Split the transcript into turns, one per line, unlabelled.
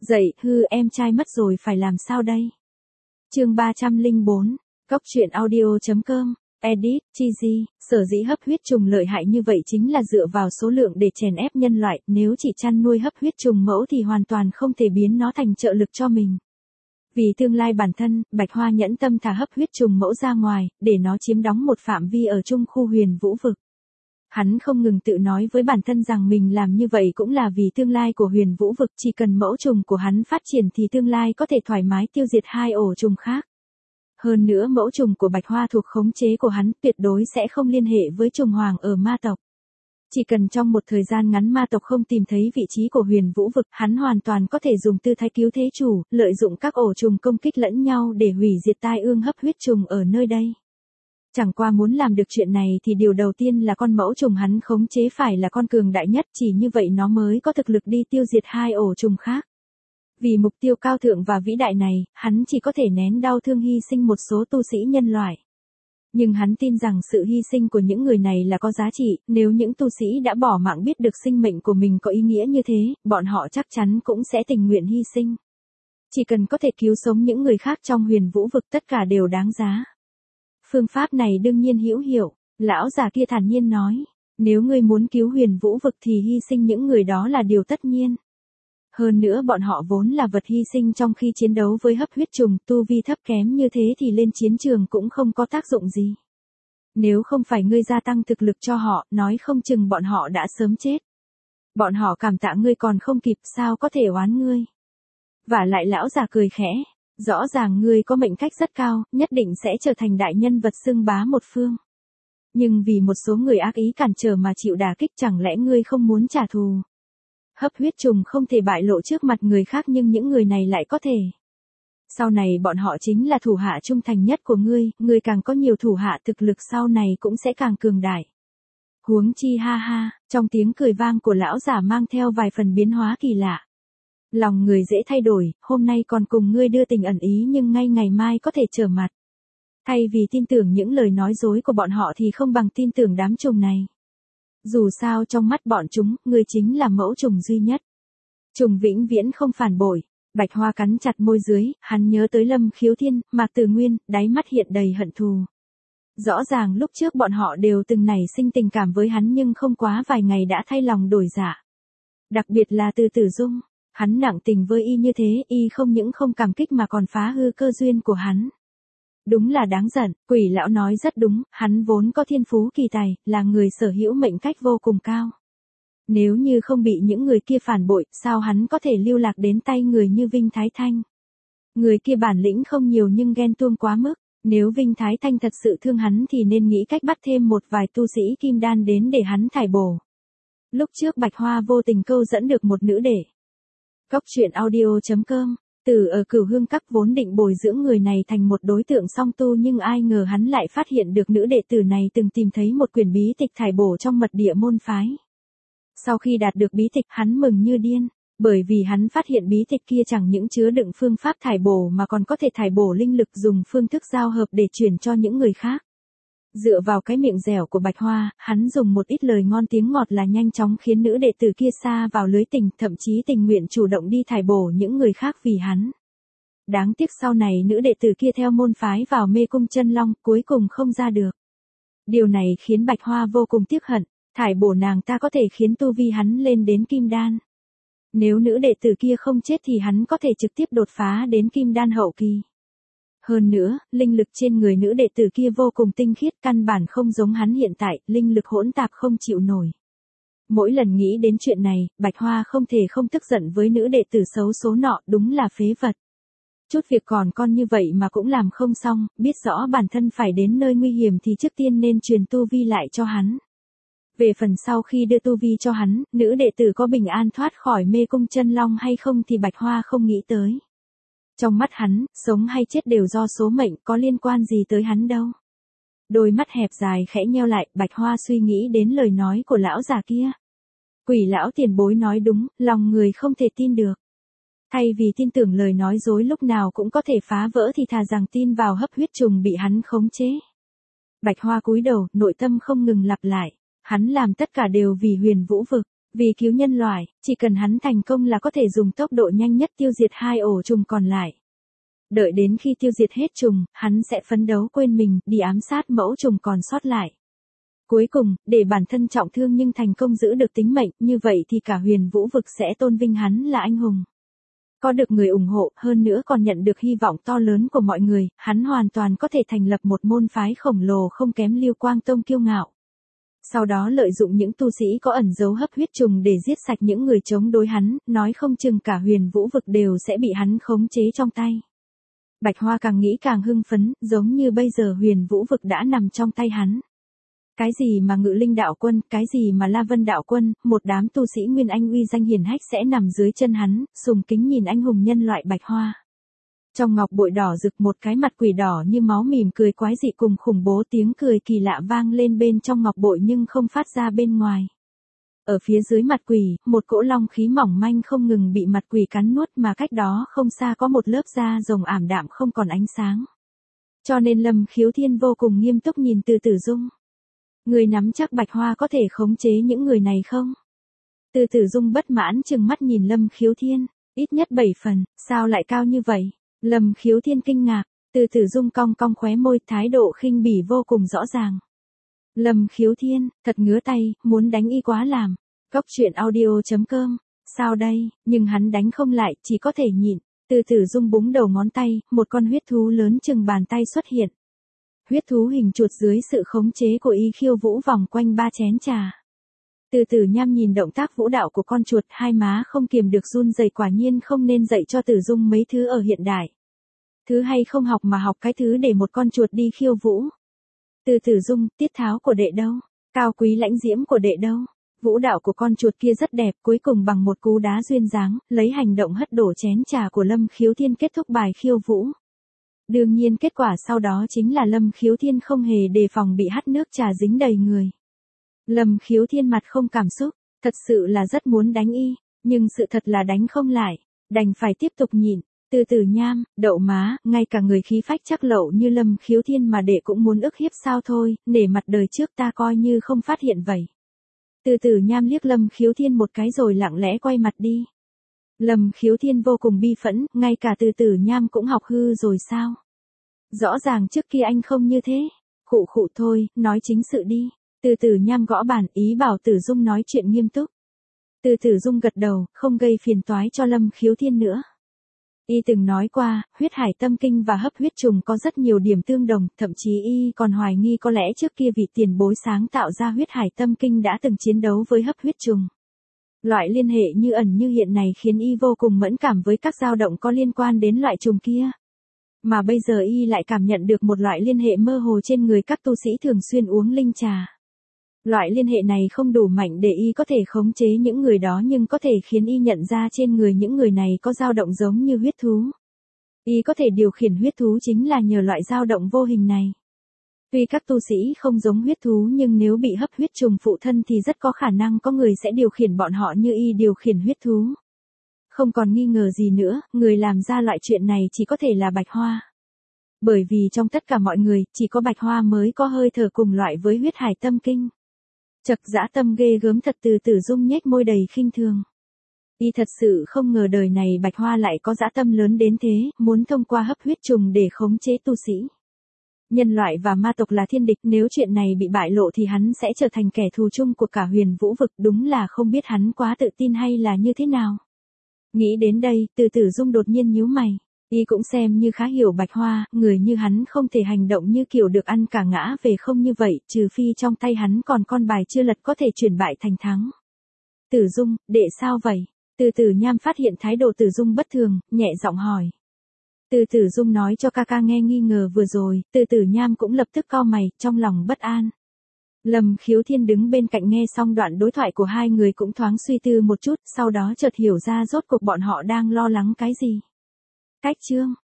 Dậy, em trai mất rồi phải làm sao đây? Chương 304, Cóc truyện audio.com, edit, Chizy, sở dĩ hấp huyết trùng lợi hại như vậy chính là dựa vào số lượng để chèn ép nhân loại, nếu chỉ chăn nuôi hấp huyết trùng mẫu thì hoàn toàn không thể biến nó thành trợ lực cho mình. Vì tương lai bản thân, Bạch Hoa nhẫn tâm thả hấp huyết trùng mẫu ra ngoài, để nó chiếm đóng một phạm vi ở trung khu huyền vũ vực. Hắn không ngừng tự nói với bản thân rằng mình làm như vậy cũng là vì tương lai của huyền vũ vực, chỉ cần mẫu trùng của hắn phát triển thì tương lai có thể thoải mái tiêu diệt hai ổ trùng khác. Hơn nữa mẫu trùng của Bạch Hoa thuộc khống chế của hắn tuyệt đối sẽ không liên hệ với trùng hoàng ở ma tộc. Chỉ cần trong một thời gian ngắn ma tộc không tìm thấy vị trí của huyền vũ vực, hắn hoàn toàn có thể dùng tư thái cứu thế chủ, lợi dụng các ổ trùng công kích lẫn nhau để hủy diệt tai ương hấp huyết trùng ở nơi đây. Chẳng qua muốn làm được chuyện này thì điều đầu tiên là con mẫu trùng hắn khống chế phải là con cường đại nhất, chỉ như vậy nó mới có thực lực đi tiêu diệt hai ổ trùng khác. Vì mục tiêu cao thượng và vĩ đại này, hắn chỉ có thể nén đau thương hy sinh một số tu sĩ nhân loại. Nhưng hắn tin rằng sự hy sinh của những người này là có giá trị, nếu những tu sĩ đã bỏ mạng biết được sinh mệnh của mình có ý nghĩa như thế, bọn họ chắc chắn cũng sẽ tình nguyện hy sinh. Chỉ cần có thể cứu sống những người khác trong huyền vũ vực tất cả đều đáng giá. Phương pháp này đương nhiên hữu hiệu, lão già kia thản nhiên nói, nếu ngươi muốn cứu huyền vũ vực thì hy sinh những người đó là điều tất nhiên. Hơn nữa bọn họ vốn là vật hy sinh trong khi chiến đấu với hấp huyết trùng, tu vi thấp kém như thế thì lên chiến trường cũng không có tác dụng gì. Nếu không phải ngươi gia tăng thực lực cho họ, nói không chừng bọn họ đã sớm chết. Bọn họ cảm tạ ngươi còn không kịp, sao có thể oán ngươi. Vả lại lão già cười khẽ, rõ ràng ngươi có mệnh cách rất cao, nhất định sẽ trở thành đại nhân vật xưng bá một phương. Nhưng vì một số người ác ý cản trở mà chịu đả kích, chẳng lẽ ngươi không muốn trả thù? Hấp huyết trùng không thể bại lộ trước mặt người khác nhưng những người này lại có thể. Sau này bọn họ chính là thủ hạ trung thành nhất của ngươi càng có nhiều thủ hạ thực lực sau này cũng sẽ càng cường đại. Huống chi ha ha, trong tiếng cười vang của lão giả mang theo vài phần biến hóa kỳ lạ. Lòng người dễ thay đổi, hôm nay còn cùng ngươi đưa tình ẩn ý nhưng ngay ngày mai có thể trở mặt. Thay vì tin tưởng những lời nói dối của bọn họ thì không bằng tin tưởng đám trùng này. Dù sao trong mắt bọn chúng, ngươi chính là mẫu trùng duy nhất. Trùng vĩnh viễn không phản bội. Bạch Hoa cắn chặt môi dưới, hắn nhớ tới Lâm Khiếu Thiên, Mạc Tử Nguyên, đáy mắt hiện đầy hận thù. Rõ ràng lúc trước bọn họ đều từng nảy sinh tình cảm với hắn nhưng không quá vài ngày đã thay lòng đổi dạ. Đặc biệt là Từ Tử Dung, hắn nặng tình với y như thế, y không những không cảm kích mà còn phá hư cơ duyên của hắn. Đúng là đáng giận, Quỷ lão nói rất đúng, hắn vốn có thiên phú kỳ tài, là người sở hữu mệnh cách vô cùng cao. Nếu như không bị những người kia phản bội, sao hắn có thể lưu lạc đến tay người như Vinh Thái Thanh? Người kia bản lĩnh không nhiều nhưng ghen tuông quá mức, nếu Vinh Thái Thanh thật sự thương hắn thì nên nghĩ cách bắt thêm một vài tu sĩ kim đan đến để hắn thải bổ. Lúc trước Bạch Hoa vô tình câu dẫn được một nữ đệ. Cóc truyện audio.com, Từ ở Cửu Hương Các vốn định bồi dưỡng người này thành một đối tượng song tu nhưng ai ngờ hắn lại phát hiện được nữ đệ tử này từng tìm thấy một quyển bí tịch thải bổ trong mật địa môn phái. Sau khi đạt được bí tịch hắn mừng như điên, bởi vì hắn phát hiện bí tịch kia chẳng những chứa đựng phương pháp thải bổ mà còn có thể thải bổ linh lực dùng phương thức giao hợp để chuyển cho những người khác. Dựa vào cái miệng dẻo của Bạch Hoa, hắn dùng một ít lời ngon tiếng ngọt là nhanh chóng khiến nữ đệ tử kia sa vào lưới tình, thậm chí tình nguyện chủ động đi thải bổ những người khác vì hắn. Đáng tiếc sau này nữ đệ tử kia theo môn phái vào mê cung chân long, cuối cùng không ra được. Điều này khiến Bạch Hoa vô cùng tiếc hận, thải bổ nàng ta có thể khiến tu vi hắn lên đến kim đan. Nếu nữ đệ tử kia không chết thì hắn có thể trực tiếp đột phá đến kim đan hậu kỳ. Hơn nữa, linh lực trên người nữ đệ tử kia vô cùng tinh khiết, căn bản không giống hắn hiện tại, linh lực hỗn tạp không chịu nổi. Mỗi lần nghĩ đến chuyện này, Bạch Hoa không thể không tức giận với nữ đệ tử xấu số nọ, đúng là phế vật. Chút việc còn con như vậy mà cũng làm không xong, biết rõ bản thân phải đến nơi nguy hiểm thì trước tiên nên truyền tu vi lại cho hắn. Về phần sau khi đưa tu vi cho hắn, nữ đệ tử có bình an thoát khỏi mê cung chân long hay không thì Bạch Hoa không nghĩ tới. Trong mắt hắn, sống hay chết đều do số mệnh, có liên quan gì tới hắn đâu. Đôi mắt hẹp dài khẽ nheo lại, Bạch Hoa suy nghĩ đến lời nói của lão già kia. Quỷ lão tiền bối nói đúng, lòng người không thể tin được. Thay vì tin tưởng lời nói dối lúc nào cũng có thể phá vỡ thì thà rằng tin vào hấp huyết trùng bị hắn khống chế. Bạch Hoa cúi đầu, nội tâm không ngừng lặp lại. Hắn làm tất cả đều vì huyền vũ vực. Vì cứu nhân loại, chỉ cần hắn thành công là có thể dùng tốc độ nhanh nhất tiêu diệt 2 ổ trùng còn lại. Đợi đến khi tiêu diệt hết trùng, hắn sẽ phấn đấu quên mình, đi ám sát mẫu trùng còn sót lại. Cuối cùng, để bản thân trọng thương nhưng thành công giữ được tính mệnh, như vậy thì cả huyền vũ vực sẽ tôn vinh hắn là anh hùng. Có được người ủng hộ, hơn nữa còn nhận được hy vọng to lớn của mọi người, hắn hoàn toàn có thể thành lập một môn phái khổng lồ không kém Lưu Quang Tông kiêu ngạo. Sau đó lợi dụng những tu sĩ có ẩn dấu hấp huyết trùng để giết sạch những người chống đối hắn, nói không chừng cả huyền vũ vực đều sẽ bị hắn khống chế trong tay. Bạch Hoa càng nghĩ càng hưng phấn, giống như bây giờ huyền vũ vực đã nằm trong tay hắn. Cái gì mà Ngự Linh đạo quân, cái gì mà La Vân đạo quân, một đám tu sĩ Nguyên Anh uy danh hiển hách sẽ nằm dưới chân hắn, sùng kính nhìn anh hùng nhân loại Bạch Hoa. Trong ngọc bội đỏ rực một cái mặt quỷ đỏ như máu mỉm cười quái dị cùng khủng bố tiếng cười kỳ lạ vang lên bên trong ngọc bội nhưng không phát ra bên ngoài. Ở phía dưới mặt quỷ, một cỗ long khí mỏng manh không ngừng bị mặt quỷ cắn nuốt mà cách đó không xa có một lớp da rồng ảm đạm không còn ánh sáng. Cho nên Lâm Khiếu Thiên vô cùng nghiêm túc nhìn Từ Tử Dung. Người nắm chắc Bạch Hoa có thể khống chế những người này không? Từ Tử Dung bất mãn trừng mắt nhìn Lâm Khiếu Thiên, ít nhất 7 phần, sao lại cao như vậy? Lâm Khiếu Thiên kinh ngạc, Từ Tử Dung cong cong khóe môi, thái độ khinh bỉ vô cùng rõ ràng. Lâm Khiếu Thiên, thật ngứa tay, muốn đánh y quá làm. Cốc truyện audio.com, sao đây, nhưng hắn đánh không lại, chỉ có thể nhịn. Từ Tử Dung búng đầu ngón tay, một con huyết thú lớn chừng bàn tay xuất hiện. Huyết thú hình chuột dưới sự khống chế của y khiêu vũ vòng quanh 3 chén trà. Từ Tử Nham nhìn động tác vũ đạo của con chuột, hai má không kiềm được run rẩy, quả nhiên không nên dạy cho Tử Dung mấy thứ ở hiện đại. Thứ hay không học mà học cái thứ để một con chuột đi khiêu vũ. Từ Tử Dung, tiết tháo của đệ đâu? Cao quý lãnh diễm của đệ đâu? Vũ đạo của con chuột kia rất đẹp, cuối cùng bằng một cú đá duyên dáng, lấy hành động hất đổ chén trà của Lâm Khiếu Thiên kết thúc bài khiêu vũ. Đương nhiên kết quả sau đó chính là Lâm Khiếu Thiên không hề đề phòng bị hắt nước trà dính đầy người. Lâm Khiếu Thiên mặt không cảm xúc, thật sự là rất muốn đánh y, nhưng sự thật là đánh không lại, đành phải tiếp tục nhịn. Từ Tử Nham, đậu má, ngay cả người khí phách chắc lậu như Lâm Khiếu Thiên mà đệ cũng muốn ức hiếp sao thôi, nể mặt đời trước ta coi như không phát hiện vậy. Từ Tử Nham liếc Lâm Khiếu Thiên một cái rồi lặng lẽ quay mặt đi. Lâm Khiếu Thiên vô cùng bi phẫn, ngay cả Từ Tử Nham cũng học hư rồi sao? Rõ ràng trước kia anh không như thế. Khụ khụ thôi, nói chính sự đi. Từ Tử Nham gõ bàn, ý bảo Tử Dung nói chuyện nghiêm túc. Từ Tử Dung gật đầu, không gây phiền toái cho Lâm Khiếu Thiên nữa. Y từng nói qua, huyết hải tâm kinh và hấp huyết trùng có rất nhiều điểm tương đồng, thậm chí y còn hoài nghi có lẽ trước kia vị tiền bối sáng tạo ra huyết hải tâm kinh đã từng chiến đấu với hấp huyết trùng. Loại liên hệ như ẩn như hiện này khiến y vô cùng mẫn cảm với các dao động có liên quan đến loại trùng kia. Mà bây giờ y lại cảm nhận được một loại liên hệ mơ hồ trên người các tu sĩ thường xuyên uống linh trà. Loại liên hệ này không đủ mạnh để y có thể khống chế những người đó nhưng có thể khiến y nhận ra trên người những người này có dao động giống như huyết thú. Y có thể điều khiển huyết thú chính là nhờ loại dao động vô hình này. Tuy các tu sĩ không giống huyết thú nhưng nếu bị hấp huyết trùng phụ thân thì rất có khả năng có người sẽ điều khiển bọn họ như y điều khiển huyết thú. Không còn nghi ngờ gì nữa, người làm ra loại chuyện này chỉ có thể là Bạch Hoa. Bởi vì trong tất cả mọi người, chỉ có Bạch Hoa mới có hơi thở cùng loại với huyết hải tâm kinh. Chật, dã tâm ghê gớm thật. Từ Tử Dung nhếch môi đầy khinh thường. Y thật sự không ngờ đời này Bạch Hoa lại có dã tâm lớn đến thế, muốn thông qua hấp huyết trùng để khống chế tu sĩ. Nhân loại và ma tộc là thiên địch, nếu chuyện này bị bại lộ thì hắn sẽ trở thành kẻ thù chung của cả huyền vũ vực, đúng là không biết hắn quá tự tin hay là như thế nào. Nghĩ đến đây, Từ Tử Dung đột nhiên nhíu mày. Y cũng xem như khá hiểu Bạch Hoa, người như hắn không thể hành động như kiểu được ăn cả ngã về không như vậy, trừ phi trong tay hắn còn con bài chưa lật có thể chuyển bại thành thắng. Tử Dung, đệ sao vậy? Từ Tử Nham phát hiện thái độ Tử Dung bất thường, nhẹ giọng hỏi. Từ Tử Dung nói cho ca ca nghe nghi ngờ vừa rồi, Từ Tử Nham cũng lập tức cau mày, trong lòng bất an. Lâm Khiếu Thiên đứng bên cạnh nghe xong đoạn đối thoại của hai người cũng thoáng suy tư một chút, sau đó chợt hiểu ra rốt cuộc bọn họ đang lo lắng cái gì. Cách chương